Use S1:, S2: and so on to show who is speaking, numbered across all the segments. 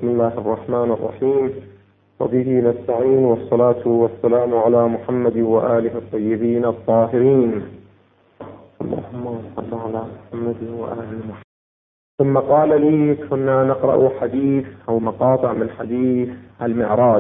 S1: بسم الله الرحمن الرحيم، وبه نستعين، والصلاة والسلام على محمد وآله الطيبين الطاهرين. اللهم صل على محمد وآل محمد. ثم قال لي: كنا نقرأ حديث أو مقاطع من حديث المعراج.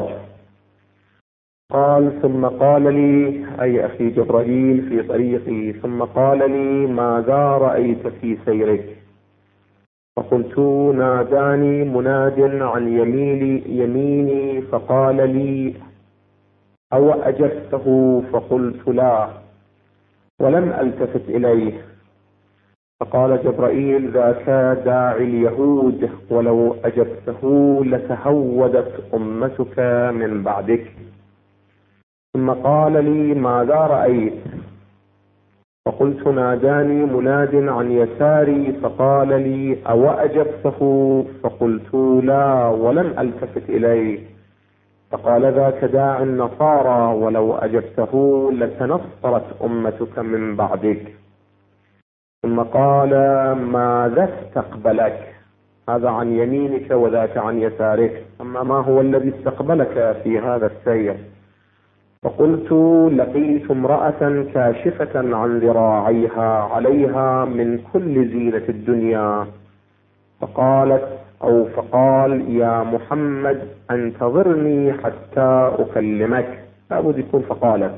S1: قال: ثم قال لي، أي أخي جبرائيل في طريقي، ثم قال لي: ماذا رأيت في سيرك؟ فقلت: ناداني مناد عن يميني فقال لي: أو أجبته؟ فقلت: لا، ولم ألتفت إليه. فقال جبرائيل: ذاك داعي اليهود، ولو أجبته لتهودت أمتك من بعدك. ثم قال لي: ماذا رأيت؟ فقلت: ناداني مناد عن يساري فقال لي: أو أجبته؟ فقلت: لا، ولم ألتفت إليه. فقال: ذاك داعي النصارى، ولو أجبته لتنصرت أمتك من بعدك. ثم قال: ماذا استقبلك؟ هذا عن يمينك وذاك عن يسارك، أما ما هو الذي استقبلك في هذا السير؟ فقلت: لقيت امرأة كاشفة عن ذراعيها، عليها من كل زينة الدنيا. فقال: يا محمد، انتظرني حتى أكلمك. لابد يكون فقالت: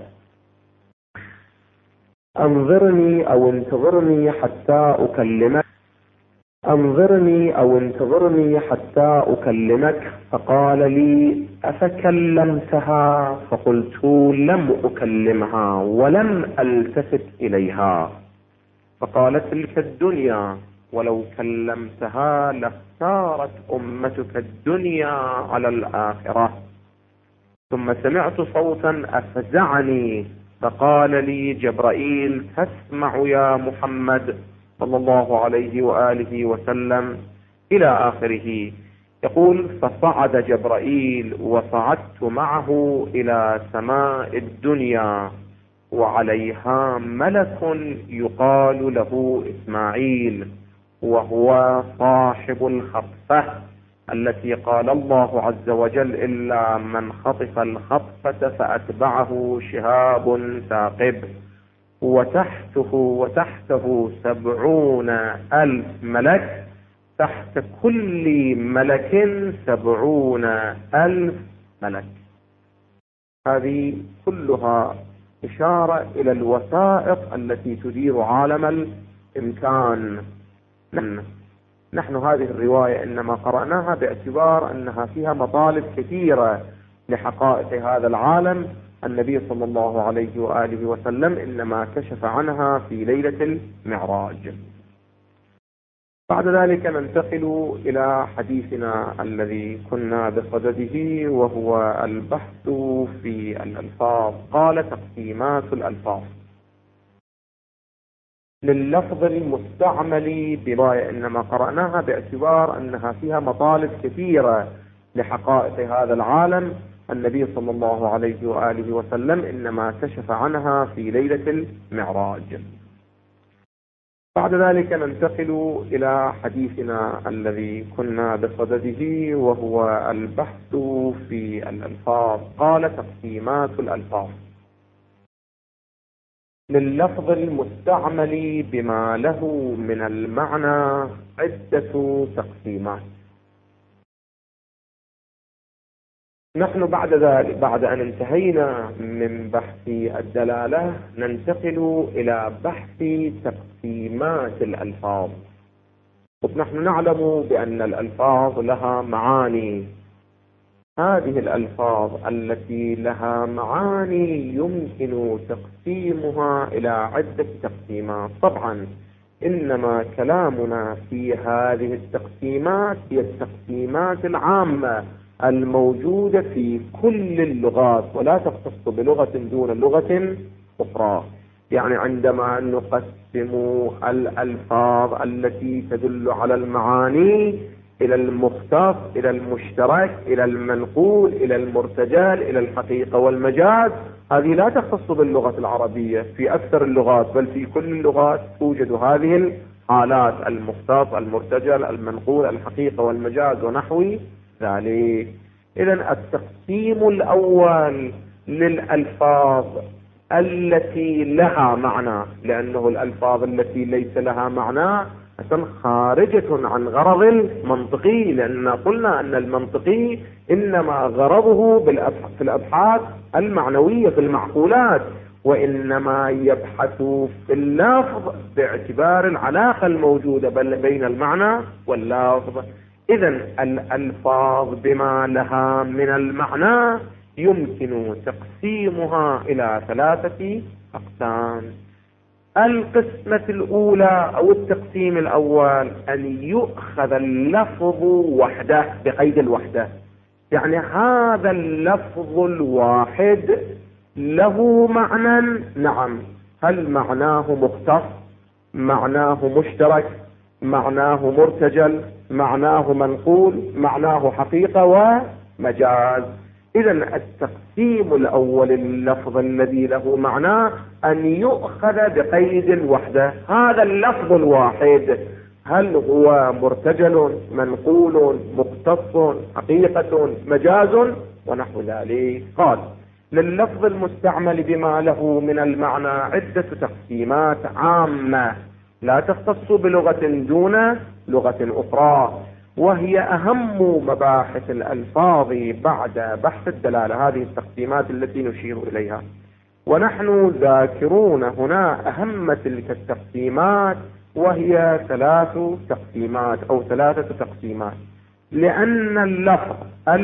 S1: انظرني أو انتظرني حتى أكلمك. انظرني أو انتظرني حتى أكلمك. فقال لي: أفكلمتها؟ فقلت: لم أكلمها ولم ألتفت إليها. فقالت: تلك الدنيا، ولو كلمتها لاختارت أمتك الدنيا على الآخرة. ثم سمعت صوتا أفزعني، فقال لي جبرائيل: تسمع يا محمد صلى الله عليه وآله وسلم إلى آخره. يقول: فصعد جبرائيل وصعدت معه إلى سماء الدنيا، وعليها ملك يقال له إسماعيل، وهو صاحب الخطفة التي قال الله عز وجل: إلا من خطف الخطفة فأتبعه شهاب ثاقب. وتحته 70,000 ملك، تحت كل ملك 70,000 ملك. هذه كلها إشارة إلى الوثائق التي تدير عالم الإمكان. نحن هذه الرواية إنما قرأناها باعتبار أنها فيها مطالب كثيرة لحقائق هذا العالم. النبي صلى الله عليه وآله وسلم إنما كشف عنها في ليلة المعراج. بعد ذلك ننتقل إلى حديثنا الذي كنا بصدده، وهو البحث في الألفاظ. قال: تقسيمات الألفاظ. لللفظ المستعمل برواية إنما قرأناها باعتبار أنها فيها مطالب كثيرة لحقائق هذا العالم. النبي صلى الله عليه وآله وسلم إنما كشف عنها في ليلة المعراج. بعد ذلك ننتقل إلى حديثنا الذي كنا بصدده، وهو البحث في الألفاظ. قال: تقسيمات الألفاظ. لللفظ المستعمل بما له من المعنى عدة تقسيمات. نحن بعد أن انتهينا من بحث الدلالة ننتقل إلى بحث تقسيمات الألفاظ. نحن نعلم بأن الألفاظ لها معاني. هذه الألفاظ التي لها معاني يمكن تقسيمها إلى عدة تقسيمات. طبعا إنما كلامنا في هذه التقسيمات هي التقسيمات العامة الموجودة في كل اللغات، ولا تختص بلغة دون لغة أخرى. يعني عندما نقسم الألفاظ التي تدل على المعاني إلى المختص، إلى المشترك، إلى المنقول، إلى المرتجل، إلى الحقيقة والمجاز، هذه لا تختص باللغة العربية. في أكثر اللغات، بل في كل اللغات، توجد هذه الحالات: المختص، المرتجل، المنقول، الحقيقة والمجاز ونحو ذلك. إذن التقسيم الأول للألفاظ التي لها معنى، لأنه الألفاظ التي ليس لها معنى خارجة عن غرض المنطقي، لأننا قلنا أن المنطقي إنما غرضه في الأبحاث المعنوية في المعقولات، وإنما يبحث في اللفظ باعتبار العلاقة الموجودة بين المعنى واللفظ. إذن الألفاظ بما لها من المعنى يمكن تقسيمها إلى 3 أقسام. القسمة الأولى أو التقسيم الأول أن يؤخذ اللفظ وحده بقيد الوحدة، يعني هذا اللفظ الواحد له معنى، نعم، هل معناه مختص، معناه مشترك، معناه مرتجل، معناه منقول، معناه حقيقة ومجاز. إذن التقسيم الأول اللفظ الذي له معنى أن يؤخذ بقيد الوحدة، هذا اللفظ الواحد هل هو مرتجل، منقول، مختص، حقيقة، مجاز ونحو ذلك. قال لللفظ المستعمل بما له من المعنى عدة تقسيمات عامة لا تختص بلغة دون لغة أخرى، وهي أهم مباحث الألفاظ بعد بحث الدلالة. هذه التقسيمات التي نشير إليها، ونحن ذاكرون هنا أهم تلك التقسيمات، وهي 3 تقسيمات أو 3 تقسيمات. لأن اللفظ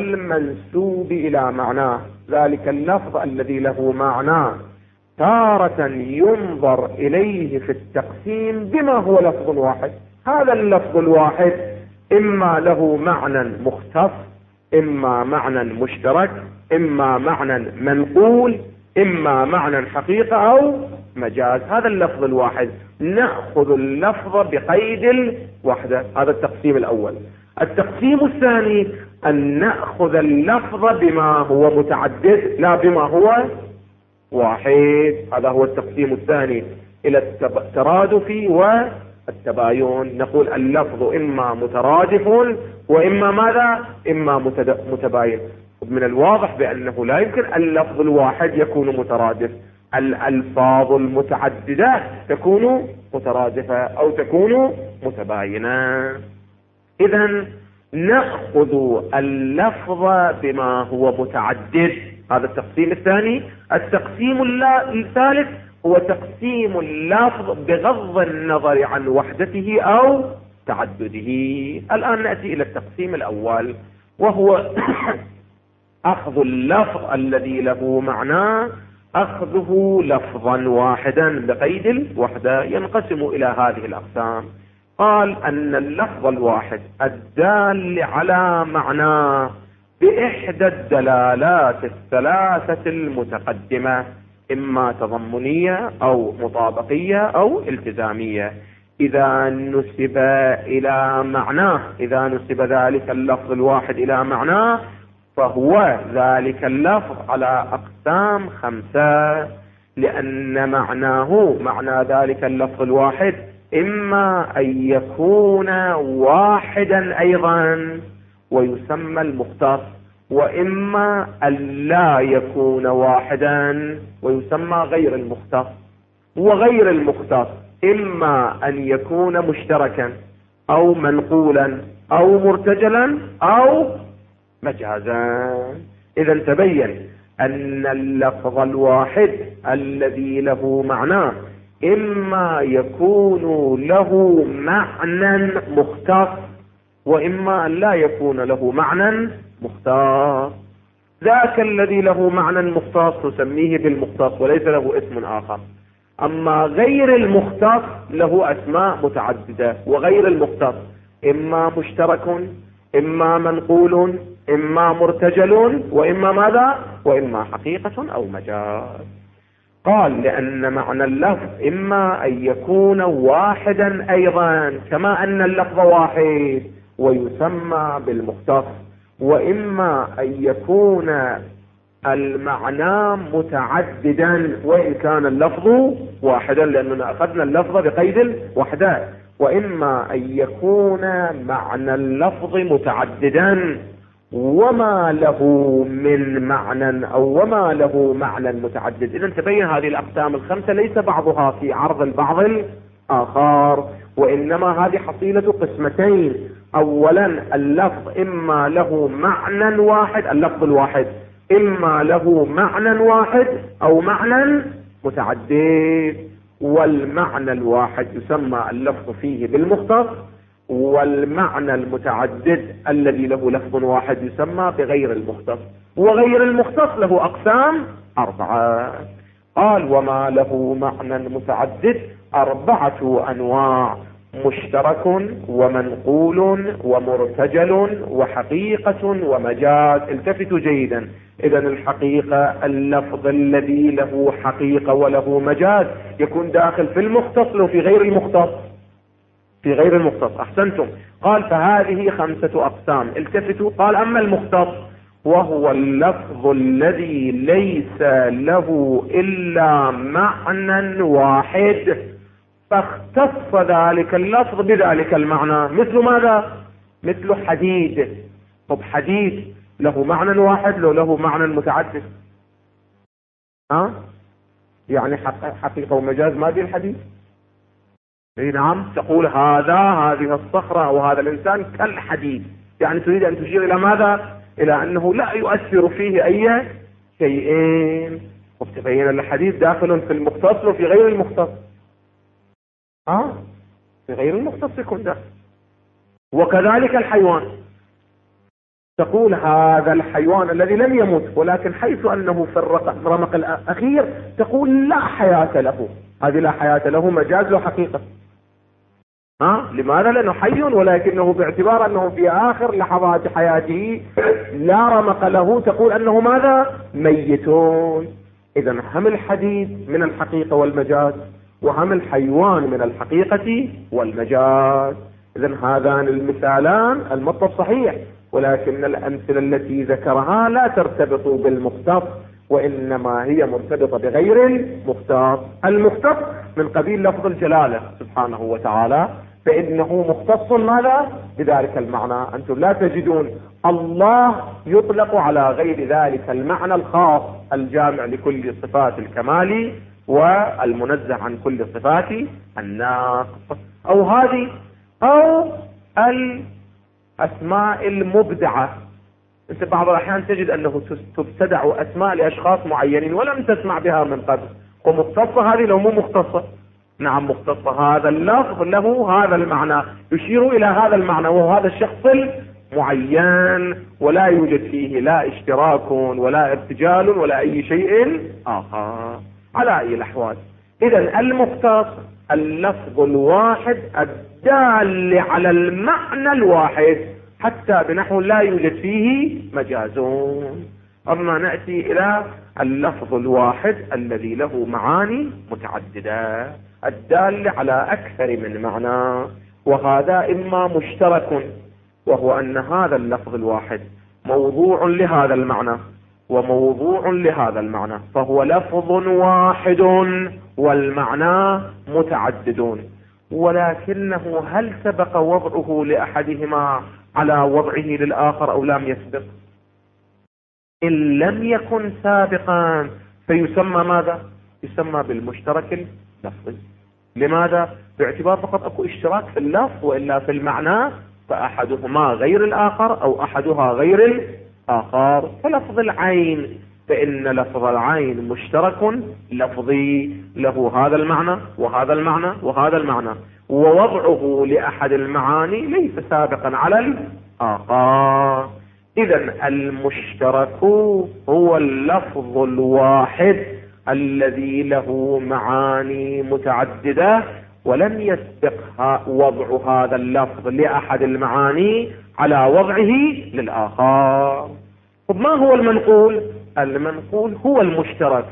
S1: المنسوب إلى معناه، ذلك اللفظ الذي له معنى، تارة ينظر إليه في التقسيم بما هو لفظ واحد. هذا اللفظ الواحد إما له معنى مختص، إما معنى مشترك، إما معنى منقول، إما معنى حقيقة أو مجاز. هذا اللفظ الواحد نأخذ اللفظ بقيد الوحدة، هذا التقسيم الأول. التقسيم الثاني أن نأخذ اللفظ بما هو متعدد لا بما هو واحد، هذا هو التقسيم الثاني إلى الترادف والتباين. نقول اللفظ إما مترادف وإما ماذا؟ إما متباين. من الواضح بأنه لا يمكن اللفظ الواحد يكون مترادف، الألفاظ المتعددة تكون مترادفة أو تكون متباينة. إذن نأخذ اللفظ بما هو متعدد، هذا التقسيم الثاني. التقسيم الثالث هو تقسيم اللفظ بغض النظر عن وحدته أو تعدده. الآن نأتي إلى التقسيم الأول، وهو أخذ اللفظ الذي له معنى، أخذه لفظا واحدا بقيد الوحدة. ينقسم إلى هذه الأقسام. قال أن اللفظ الواحد الدال على معناه بإحدى الدلالات 3 المتقدمة، إما تضمنية أو مطابقية أو التزامية، إذا نسب إلى معناه، إذا نسب ذلك اللفظ الواحد إلى معناه فهو ذلك اللفظ على أقسام 5، لأن معناه، معنى ذلك اللفظ الواحد، إما أن يكون واحدا أيضا ويسمى المختص، وإما أن لا يكون واحدا ويسمى غير المختص. وغير المختص إما أن يكون مشتركا أو منقولا أو مرتجلا أو مجازا. إذا تبين أن اللفظ الواحد الذي له معنى إما يكون له معنى مختص وإما أن لا يكون له معنى مختص. ذاك الذي له معنى مختص نسميه بالمختص وليس له اسم آخر. أما غير المختص له أسماء متعددة، وغير المختص إما مشترك، إما منقول، إما مرتجل، وإما ماذا؟ وإما حقيقة أو مجاز. قال لأن معنى اللفظ إما أن يكون واحدا أيضا كما أن اللفظ واحد ويسمى بالمختص، وإما أن يكون المعنى متعددا وإن كان اللفظ واحدا، لأننا أخذنا اللفظ بقيد الوحدة، وإما أن يكون معنى اللفظ متعددا وما له من معنى أو وما له معنى متعدد. إذا تبين هذه الأقسام الخمسة ليس بعضها في عرض البعض الآخر، وإنما هذه حصيلة قسمتين. أولا اللفظ إما له معنى واحد، اللفظ الواحد إما له معنى واحد أو معنى متعدد، والمعنى الواحد يسمى اللفظ فيه بالمختص، والمعنى المتعدد الذي له لفظ واحد يسمى بغير المختص، وغير المختص له أقسام 4. قال وما له معنى متعدد 4 أنواع: مشترك ومنقول ومرتجل وحقيقة ومجاز. التفتوا جيدا. إذا الحقيقة اللفظ الذي له حقيقة وله مجاز يكون داخل في المختص لو في غير المختص، في غير المختص. أحسنتم. قال فهذه 5 أقسام. التفتوا. قال أما المختص وهو اللفظ الذي ليس له إلا معنى واحد فاختص ذلك اللفظ بذلك المعنى. مثل ماذا؟ مثل حديد. طب حديد له معنى واحد لو له معنى متعدد؟ يعني حقيقة ومجاز ما في الحديد؟ اي نعم. تقول هذه الصخرة او هذا الانسان كالحديد، يعني تريد ان تشير الى ماذا؟ الى انه لا يؤثر فيه اي شيئين. وتبين الحديد داخل في المختص وفي غير المختص. في غير المختص يكون داخل. وكذلك الحيوان، تقول هذا الحيوان الذي لم يمت ولكن حيث انه في الرمق الاخير تقول لا حياة له. هذه لا حياة له مجاز وحقيقة. لماذا؟ لأنه حي ولكنه باعتبار أنه في آخر لحظات حياته لا رمق له تقول أنه ماذا؟ ميتون. إذا هم الحديد من الحقيقة والمجاز، وهم الحيوان من الحقيقة والمجاز. إذا هذان المثالان المطلب صحيح، ولكن الأمثلة التي ذكرها لا ترتبط بالمختص، وإنما هي مرتبطة بغير المختص. المختص من قبيل لفظ الجلالة سبحانه وتعالى، فإنه مختص ماذا؟ بذلك المعنى. أنتم لا تجدون الله يطلق على غير ذلك المعنى الخاص الجامع لكل صفات الكمال والمنزه عن كل صفات الناقص، أو هذه أو الأسماء المبدعة. انت بعض الأحيان تجد أنه تبتدع أسماء لأشخاص معينين ولم تسمع بها من قبل، ومختصة هذه لو مو مختصة. نعم مختصة. هذا اللفظ له هذا المعنى، يشير إلى هذا المعنى وهو هذا الشخص المعين، ولا يوجد فيه لا اشتراك ولا ارتجال ولا أي شيء آخر على أي الأحوال. إذا المختص اللفظ الواحد الدال على المعنى الواحد، حتى بنحو لا يوجد فيه مجازون. أما نأتي إلى اللفظ الواحد الذي له معاني متعددة الدال على أكثر من معنى، وهذا إما مشترك وهو أن هذا اللفظ الواحد موضوع لهذا المعنى وموضوع لهذا المعنى، فهو لفظ واحد والمعنى متعددون. ولكنه هل سبق وضعه لأحدهما على وضعه للآخر أو لم يسبق؟ إن لم يكن سابقا فيسمى ماذا؟ يسمى بالمشترك اللفظي. لماذا؟ باعتبار فقط أكو اشتراك في اللفظ، وإلا في المعنى فأحدهما غير الآخر أو أحدها غير الآخر. فلفظ العين، فإن لفظ العين مشترك لفظي له هذا المعنى وهذا المعنى وهذا المعنى، ووضعه لأحد المعاني ليس سابقا على الآخر. إذا المشترك هو اللفظ الواحد الذي له معاني متعددة ولم يسبق وضع هذا اللفظ لأحد المعاني على وضعه للآخر. طب ما هو المنقول؟ المنقول هو المشترك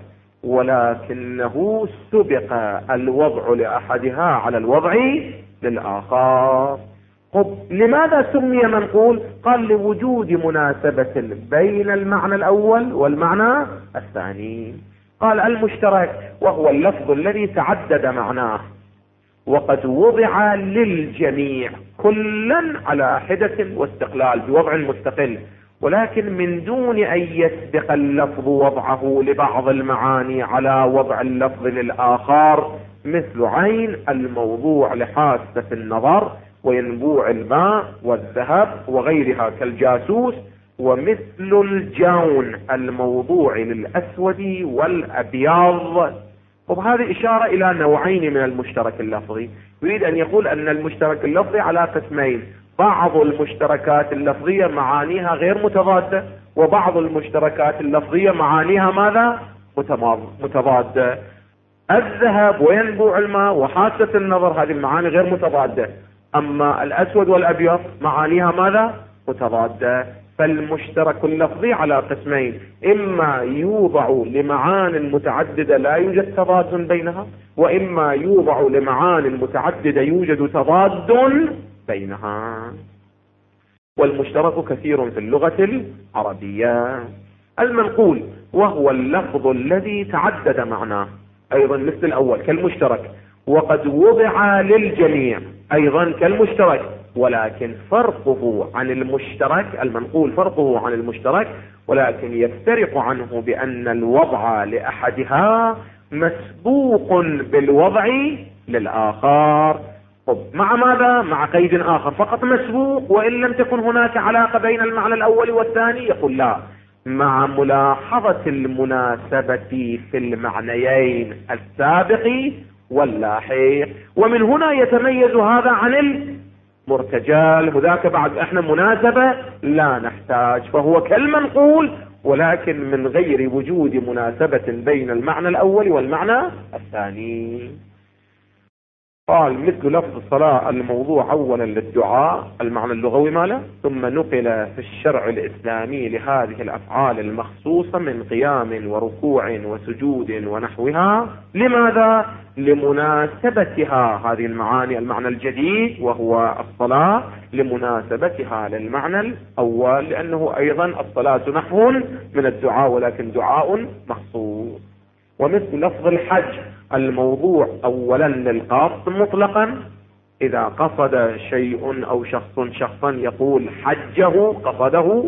S1: ولكنه سبق الوضع لأحدها على الوضع للآخر. طب لماذا سمي منقول؟ قال لوجود مناسبة بين المعنى الأول والمعنى الثاني. قال المشترك وهو اللفظ الذي تعدد معناه وقد وضع للجميع كلا على حدة واستقلال بوضع مستقل، ولكن من دون أن يسبق اللفظ وضعه لبعض المعاني على وضع اللفظ للآخر، مثل عين الموضوع لحاسة النظر وينبوع الماء والذهب وغيرها كالجاسوس، ومثل الجون الموضوع للأسود والأبيض. وبهذه إشارة إلى نوعين من المشترك اللفظي. يريد أن يقول أن المشترك اللفظي على قسمين: بعض المشتركات اللفظية معانيها غير متضادة، وبعض المشتركات اللفظية معانيها ماذا؟ متضادة. الذهب وينبوع الماء وحاسة النظر هذه المعاني غير متضادة، أما الأسود والأبيض معانيها ماذا؟ متضادة. فالمشترك اللفظي على قسمين: إما يوضع لمعان متعددة لا يوجد تضاد بينها، وإما يوضع لمعان متعددة يوجد تضاد بينها. والمشترك كثير في اللغة العربية. المنقول وهو اللفظ الذي تعدد معناه، أيضا مثل الأول كالمشترك، وقد وضع للجميع أيضا كالمشترك، ولكن فرقه عن المشترك، المنقول فرقه عن المشترك، ولكن يفترق عنه بأن الوضع لأحدها مسبوق بالوضع للآخر. مع ماذا؟ مع قيد آخر، فقط مسبوق، وإن لم تكن هناك علاقة بين المعنى الأول والثاني يقول لا، مع ملاحظة المناسبة في المعنيين السابق واللاحق. ومن هنا يتميز هذا عن المرتجل، وذاك بعد احنا مناسبة لا نحتاج، فهو كالمنقول ولكن من غير وجود مناسبة بين المعنى الأول والمعنى الثاني. قال مثل لفظ الصلاة الموضوع أولا للدعاء، المعنى اللغوي ماله، ثم نقل في الشرع الإسلامي لهذه الأفعال المخصوصة من قيام وركوع وسجود ونحوها. لماذا؟ لمناسبتها هذه المعاني، المعنى الجديد وهو الصلاة، لمناسبتها للمعنى الأول، لأنه أيضا الصلاة نحو من الدعاء ولكن دعاء مخصوص. ومثل لفظ الحج الموضوع أولا للقصد مطلقا، إذا قصد شيء أو شخصا يقول حجه قصده،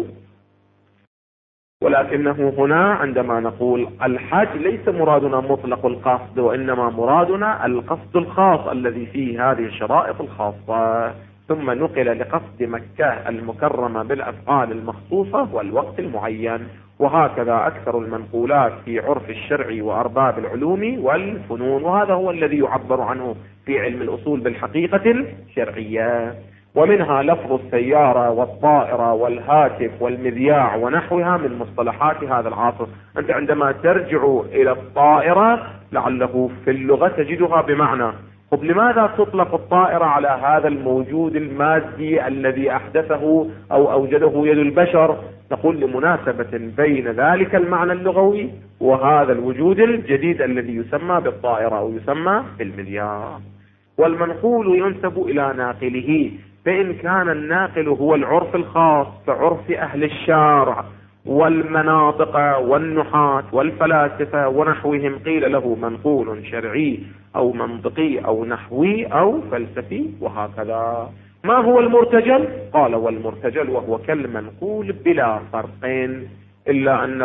S1: ولكنه هنا عندما نقول الحج ليس مرادنا مطلق القصد، وإنما مرادنا القصد الخاص الذي فيه هذه الشرائط الخاصة. ثم نقل لقصد مكة المكرمة بالأفعال المخصوصة والوقت المعين. وهكذا أكثر المنقولات في عرف الشرع وأرباب العلوم والفنون، وهذا هو الذي يعبر عنه في علم الأصول بالحقيقة الشرعية. ومنها لفظ السيارة والطائرة والهاتف والمذياع ونحوها من مصطلحات هذا العصر. أنت عندما ترجع إلى الطائرة لعله في اللغة تجدها بمعنى، طب لماذا تطلق الطائرة على هذا الموجود المادي الذي أحدثه أو أوجده يد البشر؟ نقول لمناسبة بين ذلك المعنى اللغوي وهذا الوجود الجديد الذي يسمى بالطائرة أو يسمى بالمذياع. والمنقول ينسب إلى ناقله، فإن كان الناقل هو العرف الخاص كعرف أهل الشارع والمناطق والنحاة والفلاسفة ونحوهم قيل له منقول شرعي أو منطقي أو نحوي أو فلسفي وهكذا. ما هو المرتجل؟ قال والمرتجل وهو كالمنقول بلا فرق، إلا أن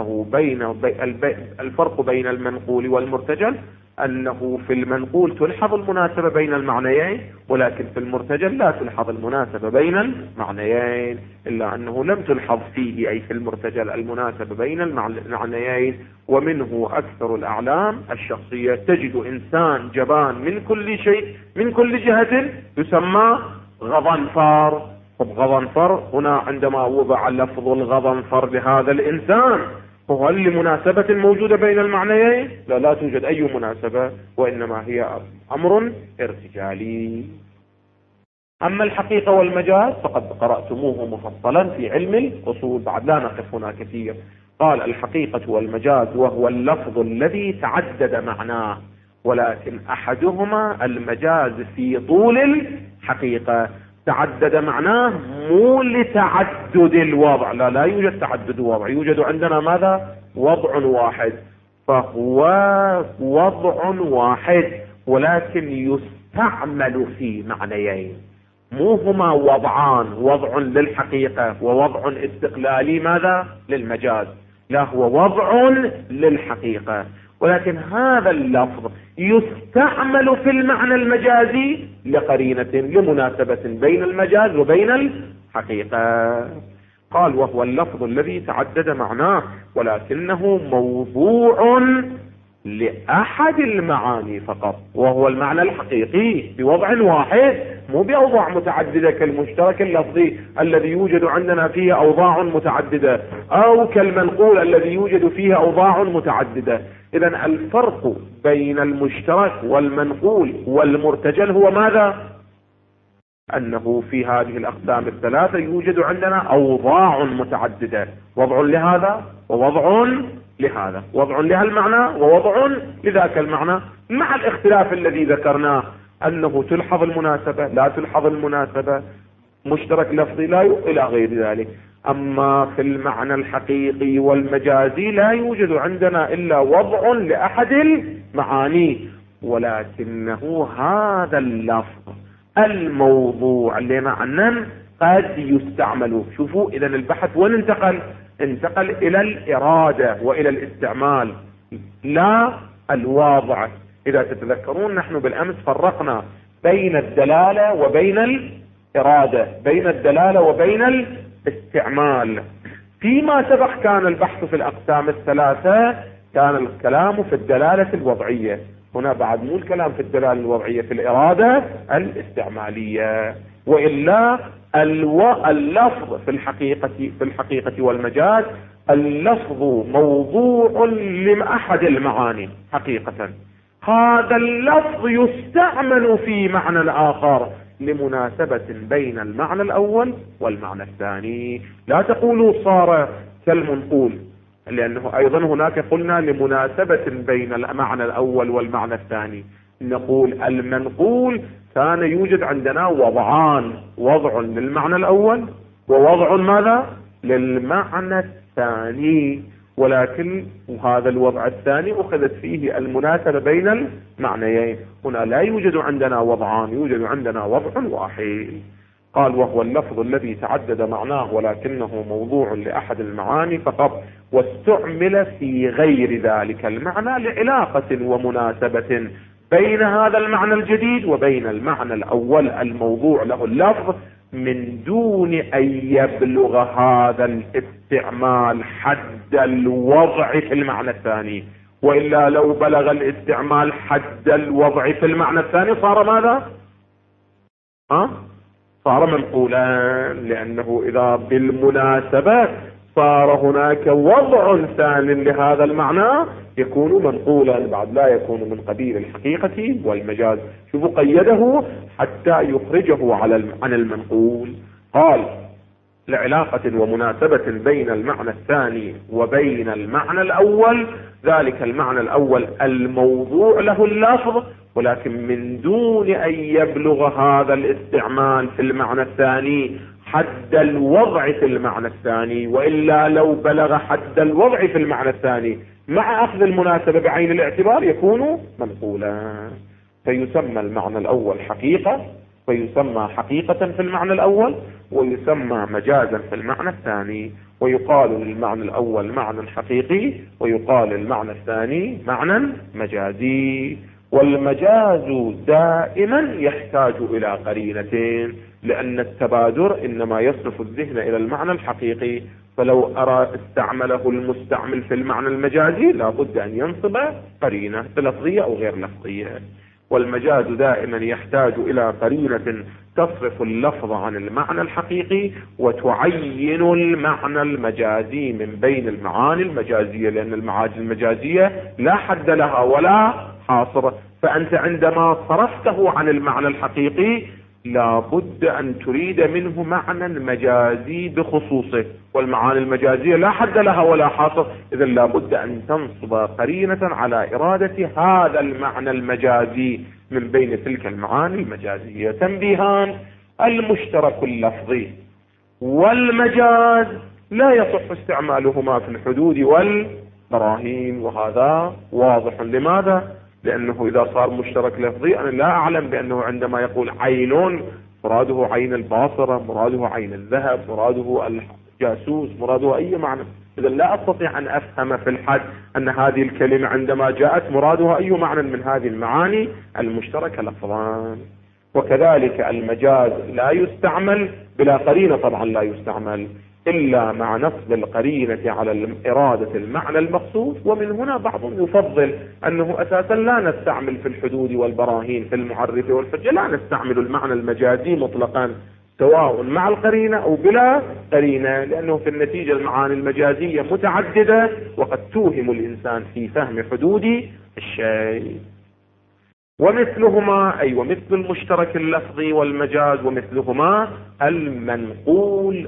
S1: الفرق بين المنقول والمرتجل أنه في المنقول تلحظ المناسبة بين المعنيين، ولكن في المرتجل لا تلحظ المناسبة بين المعنيين، إلا أنه لم تلحظ فيه أي في المرتجل المناسبة بين المعنيين. ومنه أكثر الأعلام الشخصية، تجد إنسان جبان من كل شيء من كل جهة يسمى غضنفر. طب غضنفر هنا عندما وضع لفظ الغضنفر لهذا الإنسان وهل لمناسبة موجودة بين المعنيين؟ لا توجد أي مناسبة، وإنما هي أمر ارتجالي. أما الحقيقة والمجاز فقد قرأتموه مفصلا في علم الأصول، بعد لا نقف هنا كثير. قال الحقيقة والمجاز وهو اللفظ الذي تعدد معناه، ولكن أحدهما المجاز في طول الحقيقة، تعدد معناه مو لتعدد الوضع، لا يوجد تعدد وضع، يوجد عندنا ماذا؟ وضع واحد، فهو وضع واحد ولكن يستعمل في معنيين. مو هما وضعان، وضع للحقيقة ووضع استقلالي ماذا للمجاز، لا هو وضع للحقيقة، ولكن هذا اللفظ يستعمل في المعنى المجازي لقرينة لمناسبة بين المجاز وبين الحقيقة. قال وهو اللفظ الذي تعدد معناه ولكنه موضوع لأحد المعاني فقط، وهو المعنى الحقيقي بوضع واحد، مو بأوضاع متعددة كالمشترك اللفظي الذي يوجد عندنا فيه أوضاع متعددة، أو كالمنقول الذي يوجد فيه أوضاع متعددة. إذن الفرق بين المشترك والمنقول والمرتجل هو ماذا؟ أنه في هذه الأقسام الثلاثة يوجد عندنا أوضاع متعددة، وضع لهذا ووضع لهذا، وضع لها المعنى ووضع لذاك المعنى، مع الاختلاف الذي ذكرناه أنه تلحظ المناسبة لا تلحظ المناسبة، مشترك لفظي لا إلى غير ذلك. أما في المعنى الحقيقي والمجازي لا يوجد عندنا إلا وضع لأحد المعاني، ولكنه هذا اللفظ الموضوع لمعنى قد يستعمل. شوفوا إذا البحث وين انتقل إلى الإرادة وإلى الاستعمال لا الواضع. إذا تتذكرون نحن بالأمس فرقنا بين الدلالة وبين الإرادة، بين الدلالة وبين الاستعمال. فيما سبق كان البحث في الأقسام الثلاثة كان الكلام في الدلالة الوضعية، هنا بعد مو الكلام في الدلالة الوضعية، في الإرادة الاستعمالية. وإلا اللفظ في الحقيقة والمجاز اللفظ موضوع لأحد المعاني حقيقة، هذا اللفظ يستعمل في معنى آخر لمناسبة بين المعنى الأول والمعنى الثاني. لا تقولوا صار كالمنقول، لأنه أيضا هناك قلنا لمناسبة بين المعنى الأول والمعنى الثاني. نقول المنقول كان يوجد عندنا وضعان، وضع للمعنى الأول ووضع ماذا للمعنى الثاني، ولكن هذا الوضع الثاني أخذت فيه المناسبة بين المعنيين. هنا لا يوجد عندنا وضعان، يوجد عندنا وضع واحد. قال وهو اللفظ الذي تعدد معناه ولكنه موضوع لأحد المعاني فقط، واستعمل في غير ذلك المعنى لعلاقة ومناسبة بين هذا المعنى الجديد وبين المعنى الأول الموضوع له اللفظ، من دون أن يبلغ هذا الاستعمال حد الوضع في المعنى الثاني. وإلا لو بلغ الاستعمال حد الوضع في المعنى الثاني صار ماذا؟ صار منقولا، لأنه إذا بالمناسبة صار هناك وضع ثاني لهذا المعنى يكون منقولا، بعد لا يكون من قبيل الحقيقة والمجاز. شوفوا قيده حتى يخرجه عن المنقول. قال لعلاقة ومناسبة بين المعنى الثاني وبين المعنى الأول، ذلك المعنى الأول الموضوع له اللفظ، ولكن من دون أن يبلغ هذا الاستعمال في المعنى الثاني حد الوضع في المعنى الثاني. وإلا لو بلغ حد الوضع في المعنى الثاني مع أخذ المناسبة بعين الاعتبار يكون منقولا. فيسمى المعنى الأول حقيقة، ويسمى حقيقة في المعنى الأول، ويسمى مجازا في المعنى الثاني. ويقال للمعنى الأول معنى حقيقي، ويقال للمعنى الثاني معنى مجازي. والمجاز دائما يحتاج إلى قرينتين، لأن التبادر إنما يصرف الذهن إلى المعنى الحقيقي، فلو استعمله المستعمل في المعنى المجازي لابد أن ينصب قرينة لفظية أو غير لفظية. والمجاز دائما يحتاج إلى قرينة تصرف اللفظ عن المعنى الحقيقي وتعين المعنى المجازي من بين المعاني المجازية، لأن المعاني المجازية لا حد لها ولا حاصر. فأنت عندما صرفته عن المعنى الحقيقي لابد أن تريد منه معنى مجازي بخصوصه، والمعاني المجازية لا حد لها ولا حاصر، إذن لابد أن تنصب قرينة على إرادة هذا المعنى المجازي من بين تلك المعاني المجازية. تنبيهان: المشترك اللفظي والمجاز لا يصح استعمالهما في الحدود والبراهين، وهذا واضح. لماذا؟ لأنه إذا صار مشترك لفظي أنا لا أعلم بأنه عندما يقول عين مراده عين الباصرة، مراده عين الذهب، مراده الجاسوس، مراده أي معنى. إذا لا أستطيع أن أفهم في الحد أن هذه الكلمة عندما جاءت مرادها أي معنى من هذه المعاني المشتركة لفظان. وكذلك المجاز لا يستعمل بلا قرينة، طبعا لا يستعمل إلا مع نصب القرينة على إرادة المعنى المقصود. ومن هنا بعضهم يفضل أنه أساسا لا نستعمل في الحدود والبراهين في المعرف والحجة، لا نستعمل المعنى المجازي مطلقا سواء مع القرينة أو بلا قرينة، لأنه في النتيجة المعاني المجازية متعددة وقد توهم الإنسان في فهم حدود الشيء. ومثلهما أي ومثل المشترك اللفظي والمجاز ومثلهما المنقول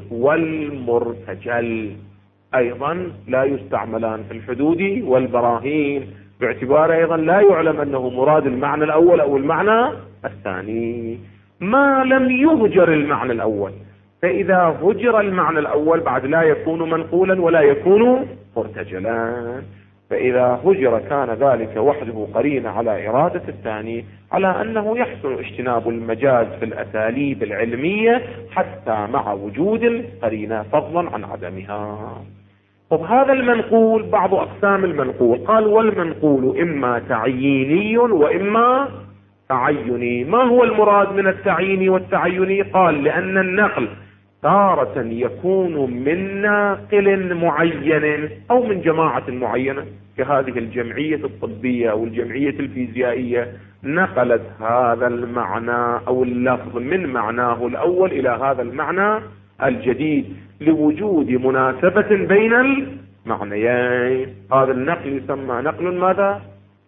S1: والمرتجل، أيضا لا يستعملان في الحدود والبراهين، باعتبار أيضا لا يعلم أنه مراد المعنى الأول أو المعنى الثاني ما لم يهجر المعنى الأول. فإذا هجر المعنى الأول بعد لا يكون منقولا ولا يكون مرتجلا. فإذا هجر كان ذلك وحده قرين على إرادة الثاني، على أنه يحسن اجتناب المجاز في الأساليب العلمية حتى مع وجود القرينة فضلا عن عدمها. طب هذا المنقول بعض أقسام المنقول، قال والمنقول إما تعييني وإما تعيني. ما هو المراد من التعييني والتعيني؟ قال لأن النقل تارة يكون من ناقل معين أو من جماعة معينة، كهذه الجمعية الطبية أو الجمعية الفيزيائية نقلت هذا المعنى أو اللفظ من معناه الأول إلى هذا المعنى الجديد لوجود مناسبة بين المعنيين. هذا النقل يسمى نقل ماذا؟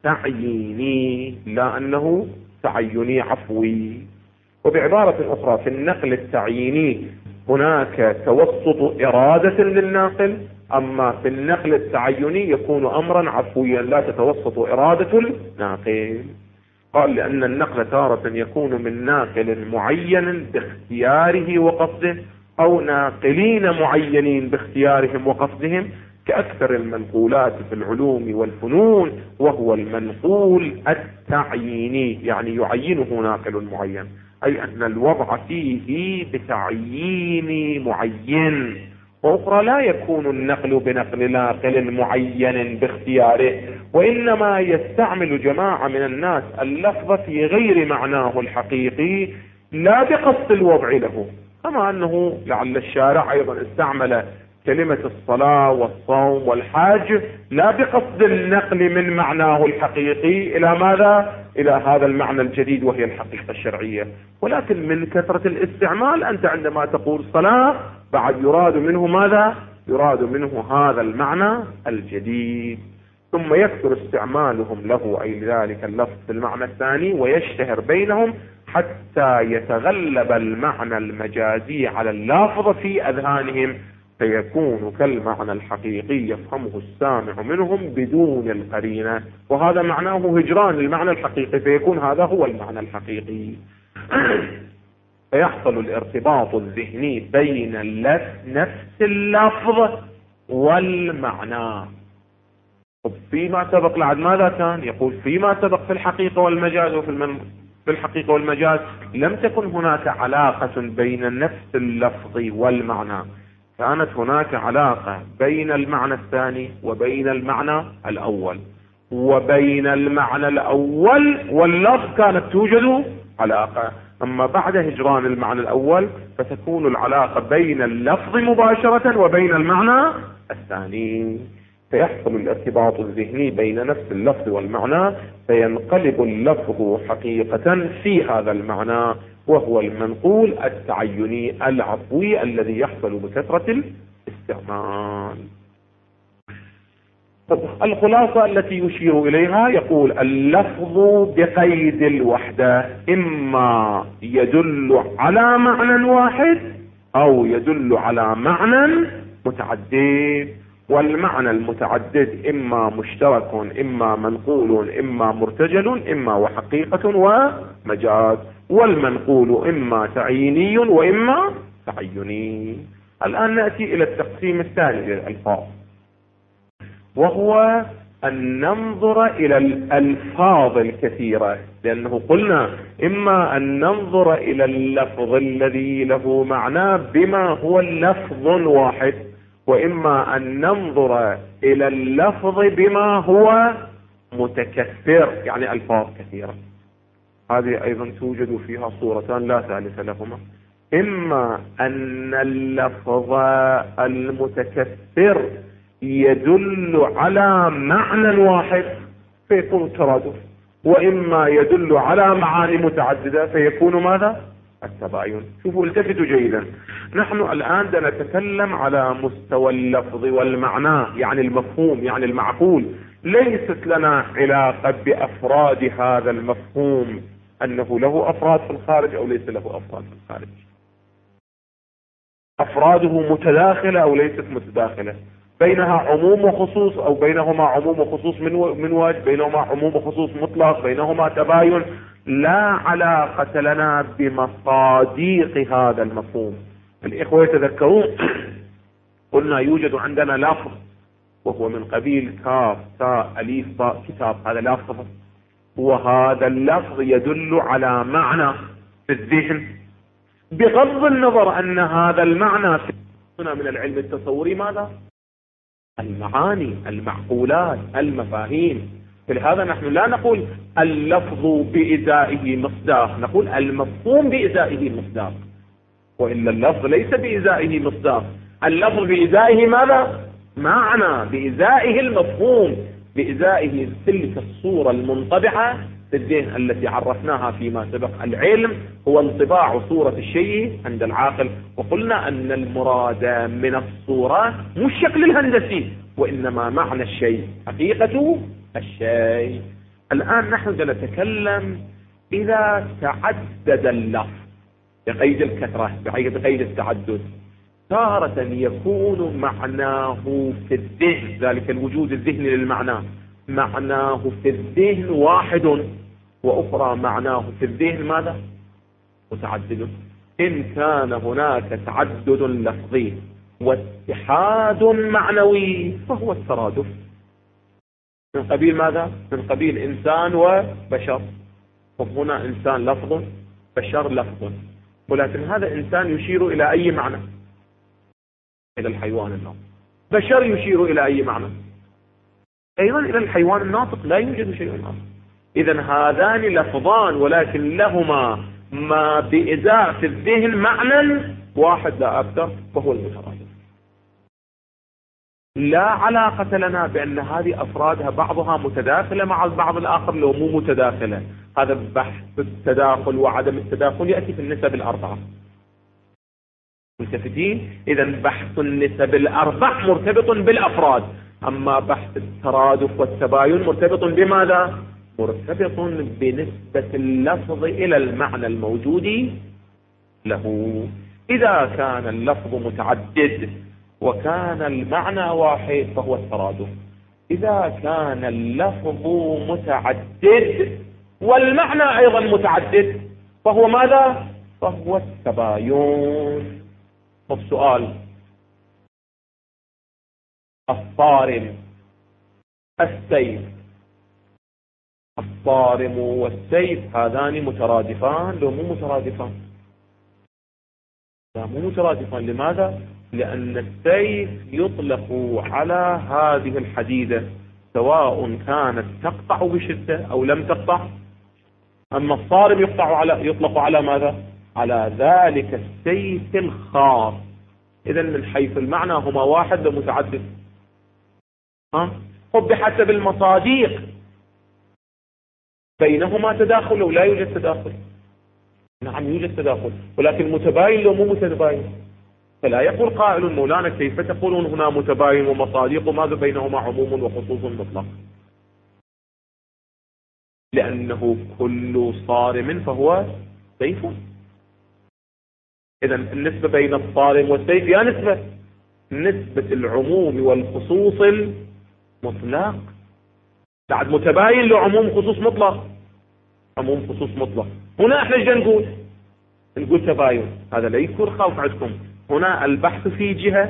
S1: تعييني، لا أنه تعيني عفوي. وبعبارة أخرى في النقل التعييني هناك توسط إرادة للناقل، أما في النقل التعيني يكون أمرا عفويا لا تتوسط إرادة الناقل. قال لأن النقل تارة يكون من ناقل معين باختياره وقصده أو ناقلين معينين باختيارهم وقصدهم، كأكثر المنقولات في العلوم والفنون، وهو المنقول التعييني، يعني يعينه ناقل معين، أي أن الوضع فيه بتعيين معين. وأخرى لا يكون النقل بنقل ناقل معين باختياره، وإنما يستعمل جماعة من الناس اللفظ في غير معناه الحقيقي لا بقصد الوضع له، كما أنه لعل الشارع أيضا استعمل كلمة الصلاة والصوم والحاج لا بقصد النقل من معناه الحقيقي إلى ماذا؟ إلى هذا المعنى الجديد وهي الحقيقة الشرعية، ولكن من كثرة الاستعمال أنت عندما تقول صلاة بعد يراد منه ماذا؟ يراد منه هذا المعنى الجديد، ثم يكثر استعمالهم له أي لذلك اللفظ بالمعنى الثاني ويشتهر بينهم حتى يتغلب المعنى المجازي على اللافظ في أذهانهم، فيكون كالمعنى الحقيقي يفهمه السامع منهم بدون القرينة، وهذا معناه هجران المعنى الحقيقي، فيكون هذا هو المعنى الحقيقي. فيحصل الارتباط الذهني بين نفس اللفظ والمعنى. فيما سبق لعد ماذا كان يقول؟ فيما سبق في الحقيقة والمجاز في الحقيقة والمجاز لم تكن هناك علاقة بين نفس اللفظ والمعنى، كانت هناك علاقة بين المعنى الثاني وبين المعنى الأول، وبين المعنى الأول واللفظ كانت توجد علاقة. أما بعد هجران المعنى الأول فتكون العلاقة بين اللفظ مباشرة وبين المعنى الثاني، فيحصل الارتباط الذهني بين نفس اللفظ والمعنى، فينقلب اللفظ حقيقة في هذا المعنى، وهو المنقول التعيني العفوي الذي يحصل بكثرة الاستعمال. الخلاصة التي يشير إليها يقول اللفظ بقيد الوحدة إما يدل على معنى واحد أو يدل على معنى متعدد، والمعنى المتعدد إما مشترك إما منقول إما مرتجل إما وحقيقة ومجاز، والمنقول إما تعييني وإما تعيني. الآن نأتي إلى التقسيم الثاني للألفاظ، وهو أن ننظر إلى الألفاظ الكثيرة، لأنه قلنا إما أن ننظر إلى اللفظ الذي له معنى بما هو اللفظ الواحد، وإما أن ننظر إلى اللفظ بما هو متكثر، يعني ألفاظ كثيرة. هذه أيضا توجد فيها صورتان لا ثالث لهما. إما أن اللفظ المتكثر يدل على معنى واحد فيكون الترادف، وإما يدل على معاني متعددة فيكون ماذا؟ التباين. شوفوا التفتوا جيدا، نحن الآن نتكلم على مستوى اللفظ والمعنى، يعني المفهوم، يعني المعقول. ليست لنا علاقة بأفراد هذا المفهوم، أنه له أفراد في الخارج أو ليس له أفراد في الخارج، أفراده متداخلة أو ليست متداخلة، بينها عموم وخصوص أو بينهما عموم وخصوص من وجه، بينهما عموم وخصوص مطلق، بينهما تباين. لا علاقة لنا بمصادق هذا المفهوم. الإخوة يتذكرون قلنا يوجد عندنا لفظ وهو من قبيل كاف تاء أليف باء كتاب، هذا لفظ، وهذا اللفظ يدل على معنى في الذهن، بغض النظر أن هذا المعنى هنا من العلم التصوري ماذا؟ المعاني، المعقولات، المفاهيم. فلهذا نحن لا نقول اللفظ بإزائه مصداق، نقول المفهوم بإزائه مصداق، وإلا اللفظ ليس بإزائه مصداق. اللفظ بإزائه ماذا؟ معنى، بإزائه المفهوم، بإزائه تلك الصورة المنطبعة في الذهن التي عرفناها فيما سبق. العلم هو انطباع صورة الشيء عند العاقل، وقلنا أن المراد من الصورة مش الشكل الهندسي، وإنما معنى الشيء، حقيقة الشيء. الآن نحن نتكلم إذا تعدد اللفظ بقيد الكثرة، بقيد التعدد، تارة يكون معناه في الذهن، ذلك الوجود الذهني للمعنى، معناه في الذهن واحد، وأخرى معناه في الذهن ماذا؟ متعدد. إن كان هناك تعدد لفظي واتحاد معنوي فهو الترادف. من قبيل ماذا؟ من قبيل إنسان وبشر. وهنا إنسان لفظ، بشر لفظ، ولكن هذا إنسان يشير إلى أي معنى؟ إلى الحيوان الناطق. بشر يشير إلى أي معنى؟ أيضا إلى الحيوان الناطق، لا يوجد شيء آخر. إذن هذان لفظان ولكن لهما ما بإزاء في الذهن معنى واحد لا أكثر، وهو المترادف. لا علاقة لنا بأن هذه أفرادها بعضها متداخلة مع البعض الآخر لو مو متداخلة. هذا بحث التداخل وعدم التداخل يأتي في النسب الأربعة. ملتفتين؟ إذن بحث النسب الأربع مرتبط بالأفراد، أما بحث الترادف والتباين مرتبط بماذا؟ مرتبط بنسبة اللفظ إلى المعنى الموجود له. إذا كان اللفظ متعدد وكان المعنى واحد فهو الترادف. إذا كان اللفظ متعدد والمعنى أيضا متعدد فهو ماذا؟ فهو التباين. طب سؤال، الصارم، السيف، الصارم والسيف هذان مترادفان لو مو مترادفان؟ لا مو مترادفان. لماذا؟ لأن السيف يطلق على هذه الحديدة سواء كانت تقطع بشدة أو لم تقطع، أما الصارم يطلق على ماذا؟ على ذلك السيف الخاص. إذن من حيث المعنى هما واحد لو متعدد؟ بحسب المصادق بينهما تداخل أو لا يوجد تداخل؟ نعم يوجد تداخل، ولكن متباين لو مو متباين؟ فلا يقول قائل مولانا كيف تقولون هنا متباين ومصادق وماذا بينهما عموم وخصوص مطلق؟ لأنه كل صارم فهو سيف. إذن النسبة بين الصارم والسيف يا نسبة العموم والخصوص المطلق. بعد متباين له عموم خصوص مطلق، عموم خصوص مطلق. هنا احنا ايش نقول تباين، هذا لا يكون خوف عندكم. هنا البحث في جهة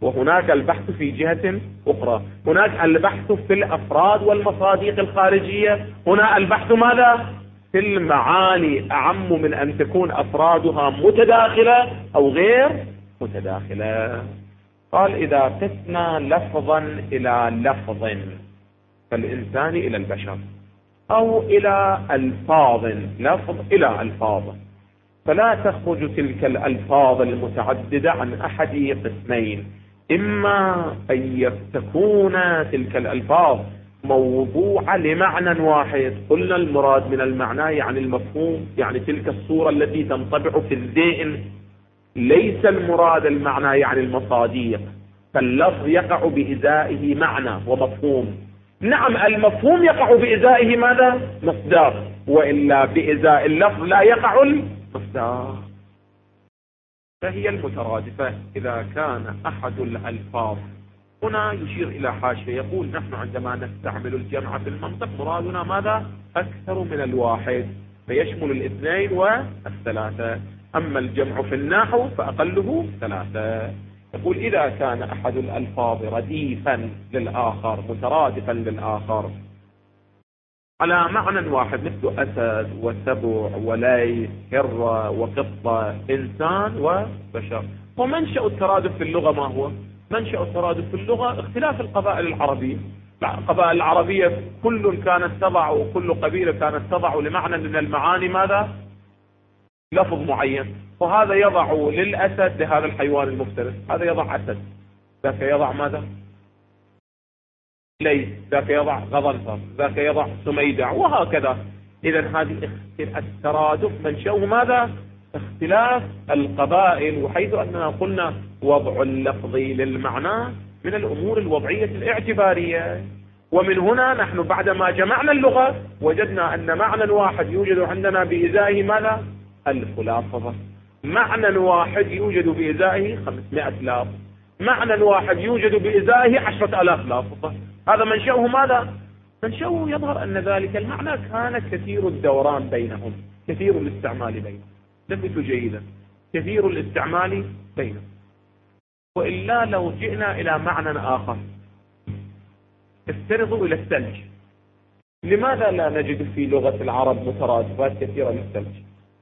S1: وهناك البحث في جهة أخرى. هناك البحث في الأفراد والمصادق الخارجية، هنا البحث ماذا؟ في المعاني، أعم من أن تكون أفرادها متداخلة أو غير متداخلة. قال إذا قسنا لفظا إلى لفظ كالإنسان إلى البشر، أو إلى ألفاظ لفظ إلى ألفاظ، فلا تخرج تلك الألفاظ المتعددة عن أحد قسمين: إما أن تكون تلك الألفاظ موضوعة لمعنى واحد، قلنا المراد من المعنى يعني المفهوم، يعني تلك الصورة التي تنطبع في الذهن، ليس المراد المعنى يعني المصادق، فاللفظ يقع بإزائه معنى ومفهوم. نعم المفهوم يقع بإزائه ماذا؟ مصدر، وإلا بإزاء اللفظ لا يقع المصدر. فهي المترادفة إذا كان أحد الألفاظ، هنا يشير إلى حاشية يقول: نحن عندما نستعمل الجمع في المنطق مرادنا ماذا؟ أكثر من الواحد، فيشمل الاثنين والثلاثة. أما الجمع في النحو فأقله ثلاثة. يقول: إذا كان أحد الألفاظ رديفا للآخر مترادفا للآخر على معنى واحد، مثل أسد وسبع وليث هرة وقطة إنسان وبشر. ومنشأ الترادف في اللغة ما هو؟ منشأ الترادف في اللغة اختلاف القبائل العربية. القبائل العربية كل كانت تضع، وكل قبيلة كانت تضع لمعنى من المعاني ماذا؟ لفظ معين. وهذا يضع للأسد، لهذا الحيوان المفترس، هذا يضع أسد، ذاك يضع ماذا؟ ليث، ذاك يضع غضنفر، ذاك يضع سميدع، وهكذا. إذا هذه الترادف منشأه ماذا؟ اختلاف القبائل. وحيث أننا قلنا وضع اللفظ للمعنى من الأمور الوضعية الاعتبارية، ومن هنا نحن بعدما جمعنا اللغة وجدنا أن معنى واحد يوجد عندنا بإزائه ماذا؟ 1000 لفظ. معنى واحد يوجد بإزائه 500 لفظ. معنى واحد يوجد بإزائه 10,000 لفظ. هذا منشأه ماذا؟ منشأه يظهر أن ذلك المعنى كان كثير الدوران بينهم، كثير الاستعمال بينهم. نثبت جيدا، كثير الاستعمال بينهم. وإلا لو جئنا إلى معنى آخر، افترضوا إلى الثلج. لماذا لا نجد في لغة العرب مترادفات كثيرة للثلج؟